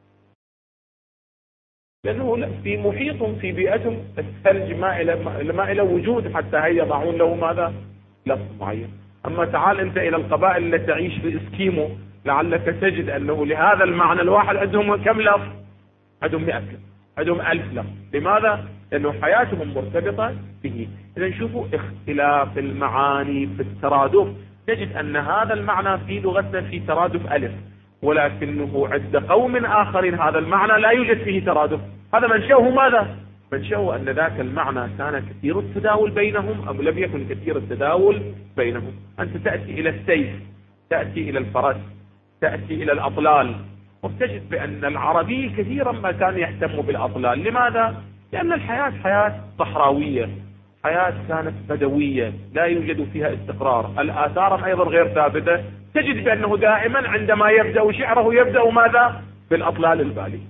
S1: لأنه في محيطهم في بيئتهم الثلج ما إلى وجود حتى هي يضعون له ماذا؟ لفظ معين. أما تعال أنت إلى القبائل التي تعيش في إسكيمو، لعلك تجد أنه لهذا المعنى الواحد عندهم كم لفظ؟ عندهم 100 لفظ، عندهم 1000 لفظ. لماذا؟ لأنه حياتهم مرتبطة به. إذا شوفوا اختلاف المعاني في الترادف، تجد أن هذا المعنى في لغتنا في ترادف ألف، ولكنه عند قوم آخرين هذا المعنى لا يوجد فيه ترادف. هذا منشأه ماذا؟ منشأه أن ذاك المعنى كان كثير التداول بينهم أو لم يكن كثير التداول بينهم. أنت تأتي إلى السيف، تأتي إلى الفرس، تأتي إلى الأطلال، وتجد بأن العربي كثيرا ما كان يهتم بالأطلال. لماذا؟ لأن الحياة حياة صحراوية، حياة كانت بدوية لا يوجد فيها استقرار، الآثار أيضا غير ثابتة. تجد بأنه دائما عندما يبدأ شعره يبدأ ماذا؟ بالأطلال البالية.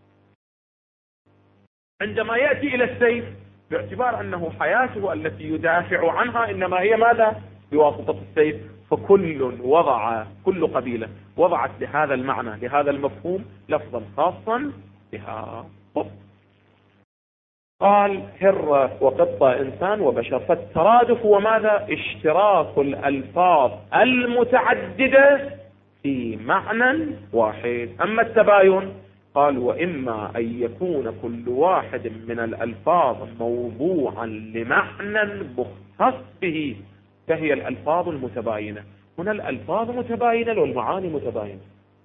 S1: عندما يأتي إلى السيف، باعتبار أنه حياته التي يدافع عنها إنما هي ماذا؟ بواسطة السيف. فكل وضع، كل قبيلة وضعت لهذا المعنى لهذا المفهوم لفظا خاصا بها. قال: هرة وقطة إنسان وبشر. فالترادف هو ماذا؟ اشتراك الألفاظ المتعددة في معنى واحد. أما التباين قال: وإما أن يكون كل واحد من الألفاظ موضوعا لمعنى مختص به، فهي الألفاظ المتباينة. هنا الألفاظ متباينة والمعاني متباينة.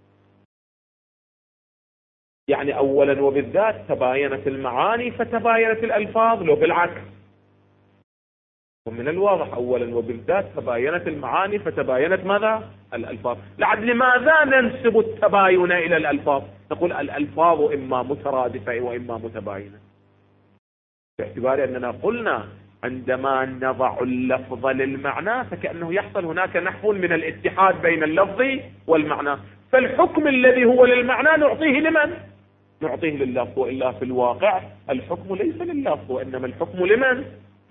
S1: يعني أولا وبالذات تباينت المعاني فتباينت الألفاظ، لو بالعكس. ومن الواضح أولا وبالذات تباينت المعاني فتباينت ماذا؟ الألفاظ. لماذا ننسب التباين إلى الألفاظ؟ نقول الألفاظ إما مترادفة وإما متباينة، باعتبار أننا قلنا عندما نضع اللفظ للمعنى فكأنه يحصل هناك نحو من الاتحاد بين اللفظ والمعنى. فالحكم الذي هو للمعنى نعطيه لمن؟ نعطيه لللفظ. وإلا في الواقع الحكم ليس لللفظ وإنما الحكم لمن؟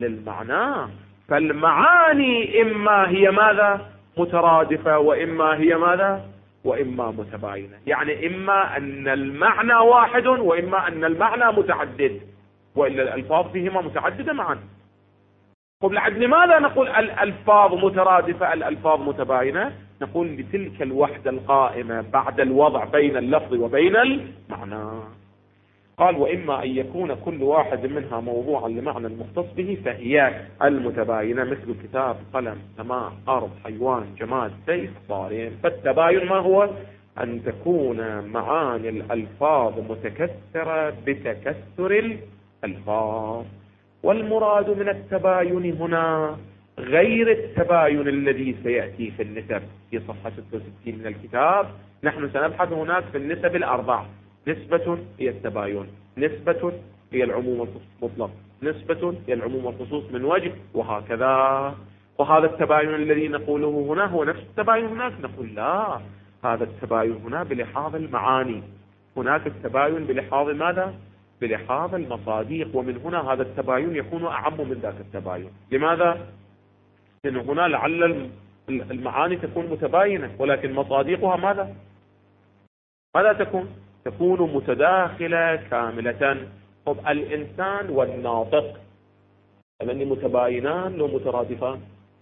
S1: للمعنى. فالمعاني إما هي ماذا؟ مترادفة، وإما هي ماذا؟ وإما متباينة. يعني إما أن المعنى واحد وإما أن المعنى متعدد، وإلا الألفاظ فيهما متعددة معا. طب لماذا نقول الألفاظ مترادفة الألفاظ متباينة؟ نقول لتلك الوحدة القائمة بعد الوضع بين اللفظ وبين المعنى. قال وإما أن يكون كل واحد منها موضوعا لمعنى مختص به فهي المتباينة، مثل كتاب، قلم، سماء، أرض، حيوان، جماد، سيف، صارم. فالتباين ما هو؟ أن تكون معاني الألفاظ متكسرة بتكسر الألفاظ. والمراد من التباين هنا غير التباين الذي سيأتي في النسب في صفحة 66 من الكتاب. نحن سنبحث هناك في النسب الأربع: نسبة هي التباين، نسبة هي العموم المطلق، نسبة هي العموم والخصوص من وجه، وهكذا. وهذا التباين الذي نقوله هنا هو نفس التباين هناك؟ نقول لا، هذا التباين هنا بلحاظ المعاني، هناك التباين بلحاظ ماذا؟ بلحاظ المصاديق. ومن هنا هذا التباين يكون أعم من ذاك التباين. لماذا؟ لأن هنا لعل المعاني تكون متباينة ولكن مصاديقها ماذا تكون متداخلة كاملة. طب الإنسان والناطق هل متباينان لو مترادفان؟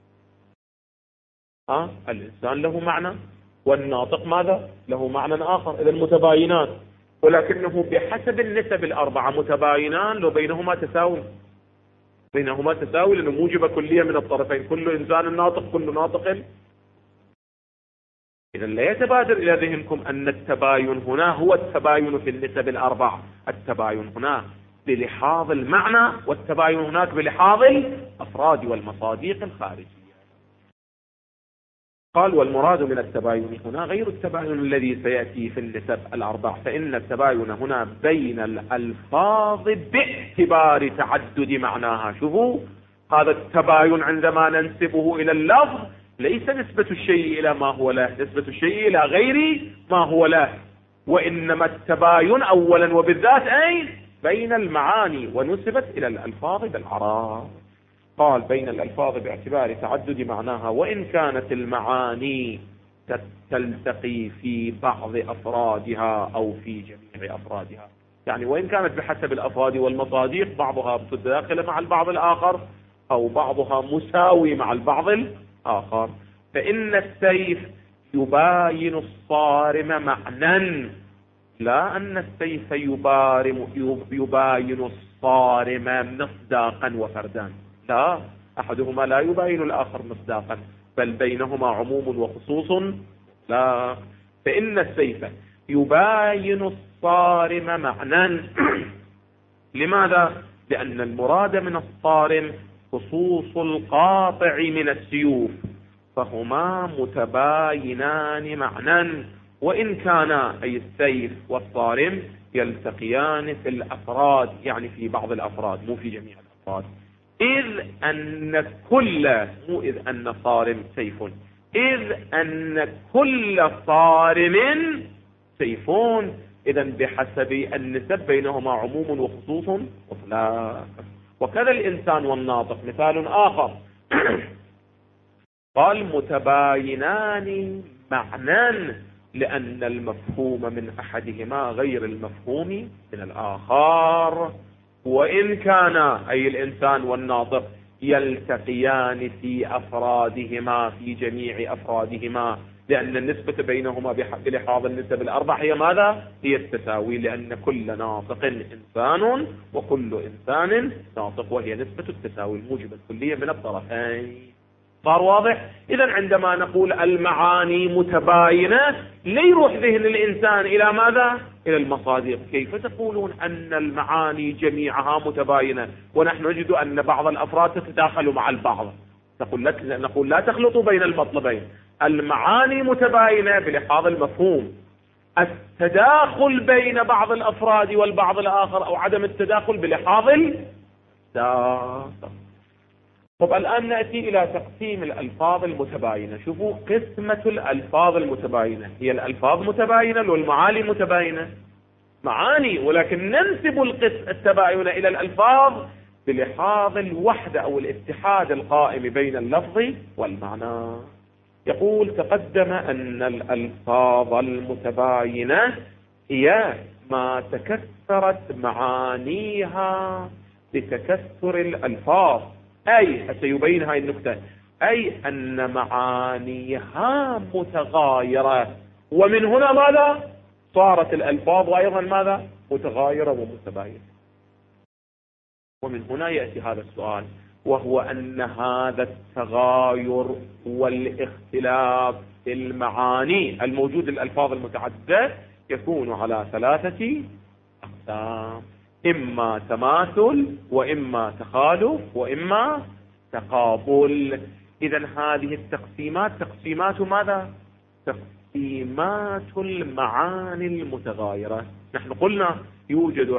S1: الإنسان له معنى والناطق ماذا؟ له معنى آخر، إذا متباينان، ولكنه بحسب النسب الأربعة متباينان لو بينهما تساوي، لأنه موجب كلية من الطرفين، كل إنسان ناطق كل ناطق. إذا لا يتبادر إلى ذهنكم أن التباين هنا هو التباين في النسب الأربع. التباين هنا بلحاظ المعنى، والتباين هناك بلحاظ الأفراد والمصاديق الخارجية. قال والمراد من التباين هنا غير التباين الذي سيأتي في النسب الأربع، فإن التباين هنا بين الألفاظ باعتبار تعدد معناها. شوفوا، هذا التباين عندما ننسبه إلى اللفظ ليس نسبة الشيء إلى ما هو له، نسبة الشيء إلى غير ما هو له، وإنما التباين أولا وبالذات بين المعاني، ونسبت إلى الألفاظ بالعرب. قال بين الألفاظ باعتبار تعدد معناها، وإن كانت المعاني تلتقي في بعض أفرادها أو في جميع أفرادها. يعني وإن كانت بحسب الأفراد والمصاديق بعضها متداخل مع البعض الآخر أو بعضها مساوي مع البعض الآخر. فإن السيف يباين الصارم معنى، لا أن السيف يباين الصارم مصداقا وفردان، لا، أحدهما لا يباين الآخر مصداقا، بل بينهما عموم وخصوص. لا، فإن السيف يباين الصارم معنى. لماذا؟ لأن المراد من الصارم خصوص القاطع من السيوف، فهما متباينان معنى، وإن كانا أي السيف والصارم يلتقيان في الأفراد، يعني في بعض الأفراد مو في جميع الأفراد. إذ أن صارم سيف، إذ أن كل صارم سيفون. إذا بحسب النسب بينهما عموم وخصوص وإطلاق. وكذا الإنسان والناطق مثال آخر. قال متباينان معنى، لأن المفهوم من أحدهما غير المفهوم من الآخر، وإن كان أي الإنسان والناطق يلتقيان في أفرادهما في جميع أفرادهما، لأن النسبة بينهما بلحاظ النسب الأربع هي ماذا؟ هي التساوي، لأن كل ناطق إنسان وكل إنسان ناطق، وهي نسبة التساوي الموجبة الكلية من الطرفين. صار واضح؟ إذا عندما نقول المعاني متباينة ليروح ذهن الإنسان إلى ماذا؟ إلى المصادق. كيف تقولون أن المعاني جميعها متباينة ونحن نجد أن بعض الأفراد تتداخل مع البعض؟ نقول لا تخلطوا بين المطلبين. المعاني متباينة بلحاظ المفهوم، التداخل بين بعض الأفراد والبعض الآخر أو عدم التداخل بلحاظ الساق. طب الآن نأتي إلى تقسيم الألفاظ المتباينة. شوفوا قسمة الألفاظ المتباينة، هي الألفاظ متباينة والمعاني متباينة، معاني، ولكن ننسب التباين إلى الألفاظ بلحاظ الوحدة أو الاتحاد القائم بين اللفظ والمعنى. يقول تقدم أن الألفاظ المتباينة هي ما تكثرت معانيها بتكثر الألفاظ، أي سيبين هذه النقطة، أي أن معانيها متغايرة، ومن هنا ماذا؟ صارت الألفاظ أيضا ماذا؟ متغايرة ومتباينة. ومن هنا يأتي هذا السؤال، وهو أن هذا التغاير والاختلاف في المعاني الموجود للألفاظ المتعددة يكون على 3 أقسام: إما تماثل، وإما تخالف، وإما تقابل. إذا هذه التقسيمات تقسيمات ماذا؟ تقسيمات المعاني المتغايرة. نحن قلنا يوجد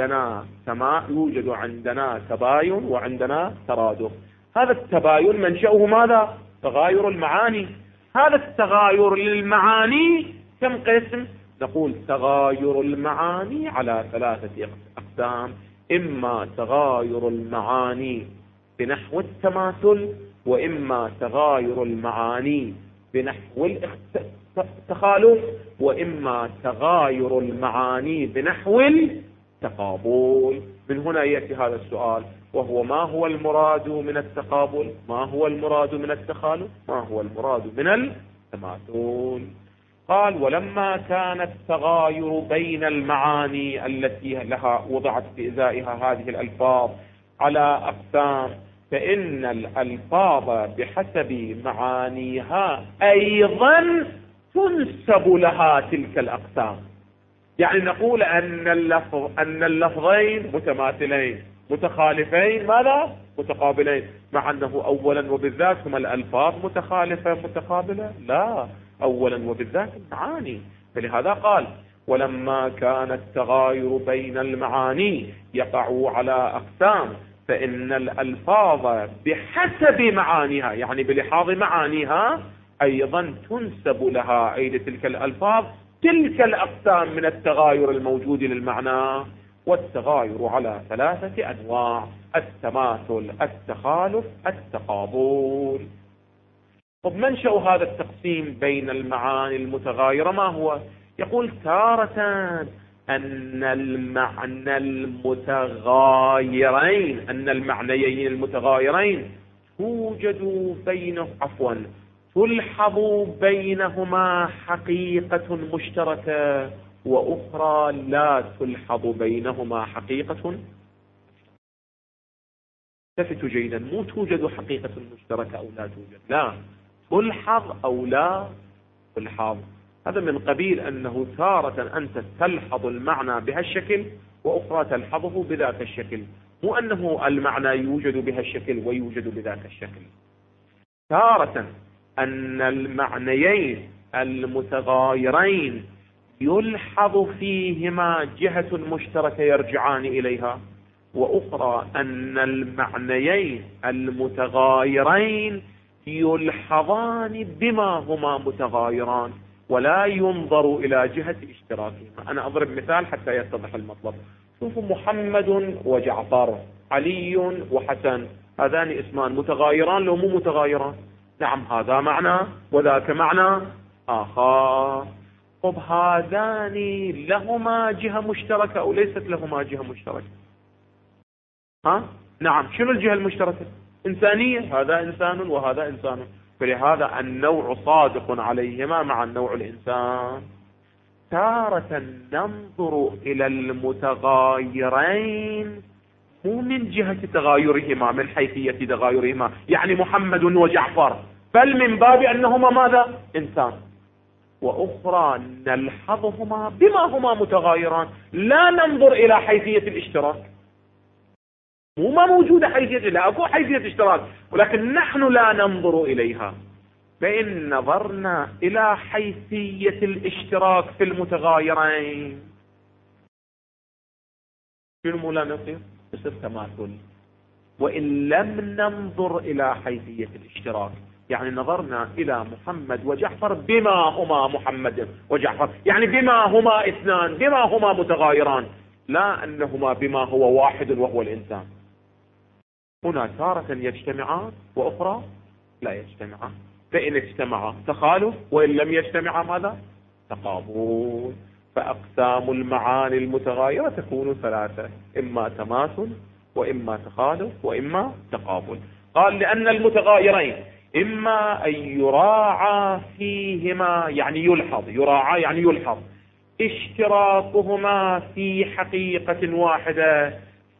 S1: عندنا تباين وعندنا ترادف. هذا التباين منشأه ماذا؟ تغاير المعاني. هذا التغاير للمعاني كم قسم؟ نقول تغاير المعاني على 3 أقسام: إما تغاير المعاني بنحو التماثل، وإما تغاير المعاني بنحو التخالف، وإما تغاير المعاني بنحو التقابل. من هنا يأتي هذا السؤال، وهو ما هو المراد من التقابل؟ ما هو المراد من التخالف؟ ما هو المراد من التماثل؟ قال: ولما كان التغاير بين المعاني التي لها وضعت في إزائها هذه الألفاظ على أقسام، فإن الألفاظ بحسب معانيها أيضا تنسب لها تلك الأقسام. يعني نقول أن اللفظين متماثلين متخالفين ماذا؟ متقابلين، مع أنه أولا وبالذات هما الألفاظ متخالفة متقابلة؟ لا، أولا وبالذات المعاني. فلهذا قال: ولما كان التغاير بين المعاني يقع على أقسام، فإن الألفاظ بحسب معانيها، يعني بلحاظ معانيها، أيضا تنسب لها، أي لتلك الألفاظ، تلك الأقسام من التغاير الموجود للمعنى. والتغاير على 3 أنواع: التماثل، التخالف، التقابل. طب منشأ هذا التقسيم بين المعاني المتغايرة ما هو؟ يقول: تارة أن المعنيين المتغايرين تلحظ بينهما حقيقة مشتركة، وأخرى لا تلحظ بينهما حقيقة. التفتوا جيدا، مو توجد حقيقة مشتركة أو لا توجد، لا، تلحظ أو لا تلحظ. هذا من قبيل أنه تارة أنت تلحظ المعنى بهالشكل، وأخرى تلحظه بذاك الشكل، مو أنه المعنى يوجد بهالشكل ويوجد بذاك الشكل. تارة أن المعنيين المتغايرين يلحظ فيهما جهة مشتركة يرجعان إليها، وأخرى أن المعنيين المتغايرين يلحظان بما هما متغايران ولا ينظر إلى جهة اشتراكهما. أنا أضرب مثال حتى يتضح المطلب. شوفوا: محمد وجعفر، علي وحسن، هذان اسمان متغايران لو مو متغايران؟ نعم، هذا معنى وذاك معنى آخر. طب هذان لهما جهة مشتركة أو ليست لهما جهة مشتركة؟ نعم، شنو الجهة المشتركة؟ إنسانية، هذا إنسان وهذا إنسان، فلهذا النوع صادق عليهما مع النوع الإنسان. تارة ننظر إلى المتغايرين مو من جهة تغايرهما، من حيثية تغايرهما، يعني محمد وجعفر، بل من باب أنهما ماذا؟ إنسان. وأخرى نلحظهما بما هما متغايران، لا ننظر إلى حيثية الاشتراك، مو ما موجودة حيثية، لا أكو حيثية اشتراك، ولكن نحن لا ننظر إليها. فإن نظرنا إلى حيثية الاشتراك في المتغايرين، شنو لا نصير؟ يصير تماثل. وإن لم ننظر إلى حيثية الاشتراك، يعني نظرنا إلى محمد وجعفر بما هما محمد وجعفر، يعني بما هما اثنان، بما هما متغايران، لا أنهما بما هو واحد وهو الإنسان. هنا تارة يجتمعان وأخرى لا يجتمعان. فإن اجتمعا تخالف، وإن لم يجتمعا ماذا؟ تقابل. فأقسام المعاني المتغايرة تكون ثلاثة: إما تماثل، وإما تخالف، وإما تقابل. قال لأن المتغايرين إما أن يراعى فيهما، يعني يلحظ، يراعى يعني يلحظ اشتراكهما في حقيقة واحدة،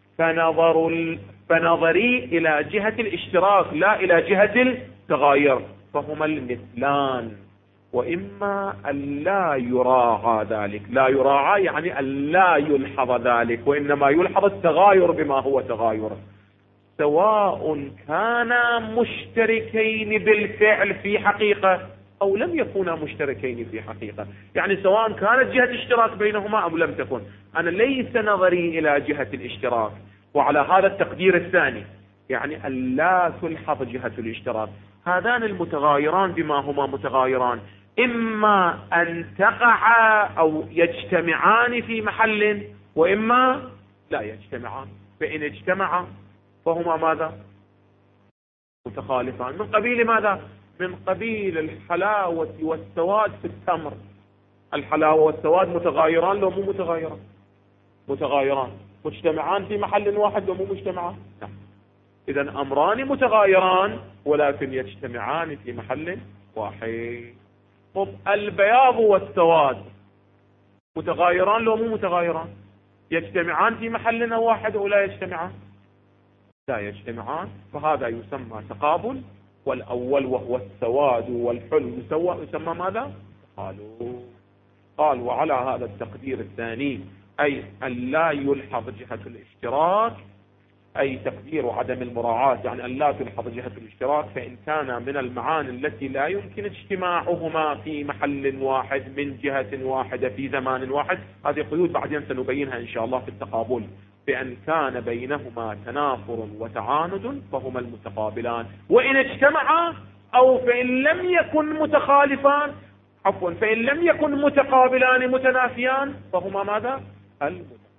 S1: فنظري إلى جهة الاشتراك لا إلى جهة التغاير، فهما المثلان. وإما أن لا يراعى ذلك، لا يراعى يعني أن لا يلحظ ذلك، وإنما يلحظ التغاير بما هو تغاير، سواء كانا مشتركين بالفعل في حقيقة أو لم يكونا مشتركين في حقيقة. يعني سواء كانت جهة اشتراك بينهما أو لم تكن، أنا ليس نظري إلى جهة الاشتراك. وعلى هذا التقدير الثاني، يعني أن لا تلحظ جهة الاشتراك، هذان المتغايران بما هما متغايران إما أن تقع أو يجتمعان في محل، وإما لا يجتمعان. فإن اجتمعا فهما ماذا؟ متخالفان. من قبيل ماذا؟ من قبيل الحلاوة والسواد في التمر. الحلاوة والسواد متغايران لو مو متغايران؟ متغايران. مجتمعان في محل واحد لو مو مجتمعان؟ لا. إذن أمران متغايران ولكن يجتمعان في محل واحد. طب البياض والسواد متغايران لو مو متغايران؟ يجتمعان في محل واحد أو لا يجتمعان؟ لا يجتمعان. فهذا يسمى تقابل. والأول وهو السواد والحلو يسمى ماذا؟ قال وعلى هذا التقدير الثاني، أي أن لا يلحظ جهة الاشتراك، أي تقدير عدم المراعاة، يعني أن لا تلحظ جهة الاشتراك، فإن كان من المعاني التي لا يمكن اجتماعهما في محل واحد من جهة واحدة في زمان واحد، هذه قيود بعدين سنبينها إن شاء الله في التقابل، بأن كان بينهما تنافر وتعاند فهما المتقابلان. وإن اجتمعا أو فإن لم يكن متخالفان، عفوا، فإن لم يكن متقابلان متنافيان، فهما ماذا؟ المتقابلان.